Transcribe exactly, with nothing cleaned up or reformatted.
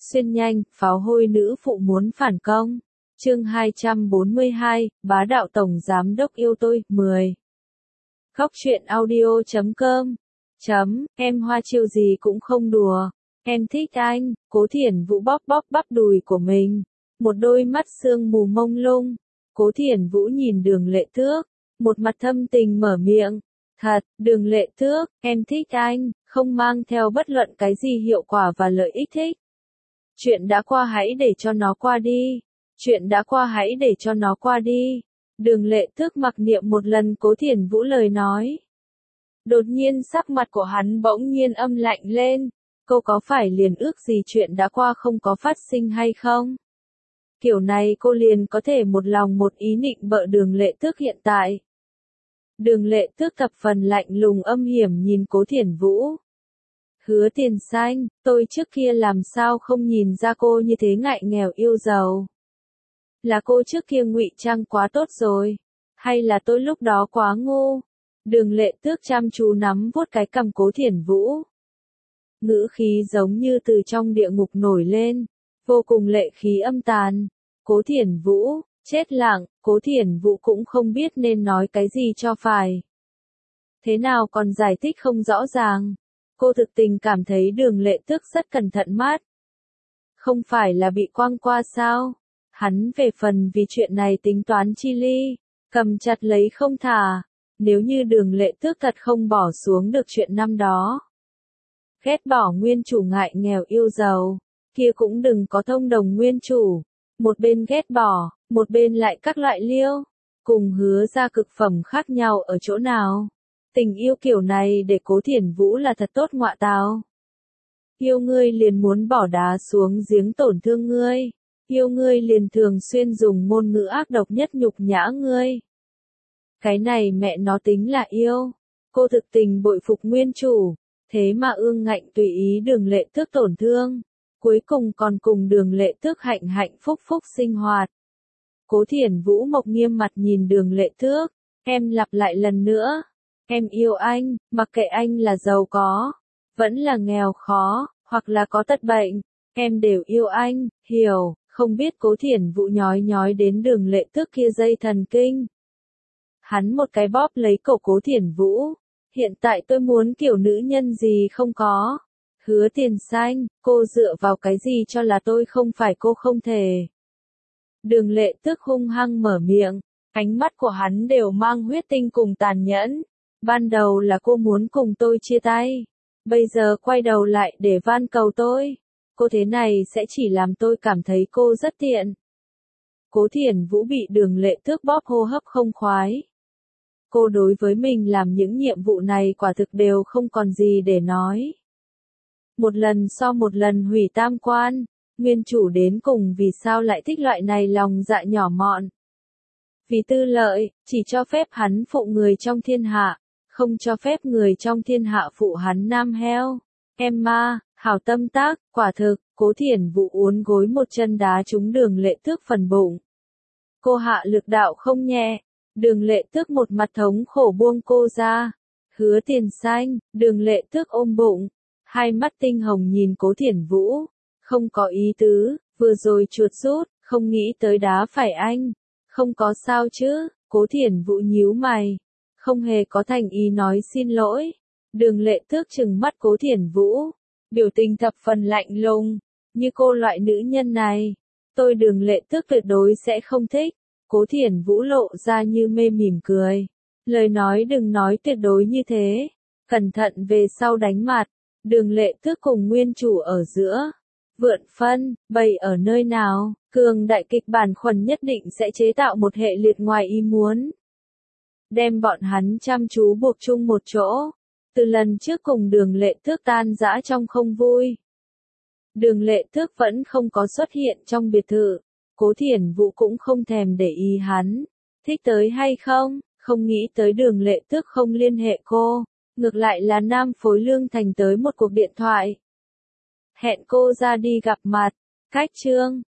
Xuyên nhanh, pháo hôi nữ phụ muốn phản công. Chương hai trăm bốn mươi hai, bá đạo tổng giám đốc yêu tôi, mười. Góc truyện audio chấm com. Chấm, em Hoa chiêu gì cũng không đùa. Em thích anh, Cố Thiển Vũ bóp bóp bắp đùi của mình. Một đôi mắt sương mù mông lung. Cố Thiển Vũ nhìn Đường Lệ Thước, một mặt thâm tình mở miệng. Thật, Đường Lệ Thước, em thích anh, không mang theo bất luận cái gì hiệu quả và lợi ích thích. Chuyện đã qua hãy để cho nó qua đi. Chuyện đã qua hãy để cho nó qua đi. Đường Lệ Thước mặc niệm một lần Cố Thiển Vũ lời nói. Đột nhiên sắc mặt của hắn bỗng nhiên âm lạnh lên. Cô có phải liền ước gì chuyện đã qua không có phát sinh hay không? Kiểu này cô liền có thể một lòng một ý nịnh bợ Đường Lệ Thước hiện tại. Đường Lệ Thước thập phần lạnh lùng âm hiểm nhìn Cố Thiển Vũ. Hứa Tiền Xanh, tôi trước kia làm sao không nhìn ra cô như thế ngại nghèo yêu giàu? Là cô trước kia ngụy trang quá tốt rồi, hay là tôi lúc đó quá ngu? Đường Lệ Thước chăm chú nắm vuốt cái cằm Cố Thiển Vũ. Ngữ khí giống như từ trong địa ngục nổi lên, vô cùng lệ khí âm tàn. Cố Thiển Vũ, chết lặng, Cố Thiển Vũ cũng không biết nên nói cái gì cho phải. Thế nào còn giải thích không rõ ràng? Cô thực tình cảm thấy Đường Lệ Thước rất cẩn thận mát. Không phải là bị quăng qua sao? Hắn về phần vì chuyện này tính toán chi ly, cầm chặt lấy không thả. Nếu như Đường Lệ Thước thật không bỏ xuống được chuyện năm đó. Ghét bỏ nguyên chủ ngại nghèo yêu giàu, kia cũng đừng có thông đồng nguyên chủ. Một bên ghét bỏ, một bên lại các loại liêu. Cùng Hứa ra cực phẩm khác nhau ở chỗ nào? Tình yêu kiểu này để Cố Thiển Vũ là thật tốt ngọa tào. Yêu ngươi liền muốn bỏ đá xuống giếng tổn thương ngươi. Yêu ngươi liền thường xuyên dùng ngôn ngữ ác độc nhất nhục nhã ngươi. Cái này mẹ nó tính là yêu. Cô thực tình bội phục nguyên chủ. Thế mà ương ngạnh tùy ý Đường Lệ Thước tổn thương. Cuối cùng còn cùng Đường Lệ Thước hạnh hạnh phúc phúc sinh hoạt. Cố Thiển Vũ mộc nghiêm mặt nhìn Đường Lệ Thước. Em lặp lại lần nữa. Em yêu anh, mặc kệ anh là giàu có, vẫn là nghèo khó, hoặc là có tật bệnh. Em đều yêu anh, hiểu, không biết Cố Thiển Vũ nhói nhói đến Đường Lệ Thước kia dây thần kinh. Hắn một cái bóp lấy cổ Cố Thiển Vũ. Hiện tại tôi muốn kiểu nữ nhân gì không có. Hứa Tiền Xanh, cô dựa vào cái gì cho là tôi không phải cô không thể. Đường Lệ Thước hung hăng mở miệng, ánh mắt của hắn đều mang huyết tinh cùng tàn nhẫn. Ban đầu là cô muốn cùng tôi chia tay. Bây giờ quay đầu lại để van cầu tôi. Cô thế này sẽ chỉ làm tôi cảm thấy cô rất tiện. Cố Thiển Vũ bị Đường Lệ Thước bóp hô hấp không khoái. Cô đối với mình làm những nhiệm vụ này quả thực đều không còn gì để nói. Một lần so một lần hủy tam quan. Nguyên chủ đến cùng vì sao lại thích loại này lòng dạ nhỏ mọn. Vì tư lợi, chỉ cho phép hắn phụ người trong thiên hạ. Không cho phép người trong thiên hạ phụ hắn nam heo. Em ma, hảo tâm tác, quả thực, Cố Thiển Vũ uốn gối một chân đá trúng Đường Lệ Thước phần bụng. Cô hạ lực đạo không nhẹ. Đường Lệ Thước một mặt thống khổ buông cô ra. Hứa Tiền Xanh, Đường Lệ Thước ôm bụng. Hai mắt tinh hồng nhìn Cố Thiển Vũ. Không có ý tứ, vừa rồi chuột rút, không nghĩ tới đá phải anh. Không có sao chứ, Cố Thiển Vũ nhíu mày. Không hề có thành ý nói xin lỗi. Đường Lệ Thước trừng mắt Cố Thiển Vũ. Biểu tình thập phần lạnh lùng. Như cô loại nữ nhân này, tôi Đường Lệ Thước tuyệt đối sẽ không thích. Cố Thiển Vũ lộ ra như mê mỉm cười. Lời nói đừng nói tuyệt đối như thế. Cẩn thận về sau đánh mặt. Đường Lệ Thước cùng nguyên chủ ở giữa. Vượn phân, bày ở nơi nào, cường đại kịch bản khuẩn nhất định sẽ chế tạo một hệ liệt ngoài ý muốn. Đem bọn hắn chăm chú buộc chung một chỗ. Từ lần trước cùng Đường Lệ Thước tan rã trong không vui. Đường Lệ Thước vẫn không có xuất hiện trong biệt thự. Cố Thiển Vũ cũng không thèm để ý hắn. Thích tới hay không, không nghĩ tới Đường Lệ Thước không liên hệ cô. Ngược lại là Nam Phối Lương Thành tới một cuộc điện thoại. Hẹn cô ra đi gặp mặt. Cách chương.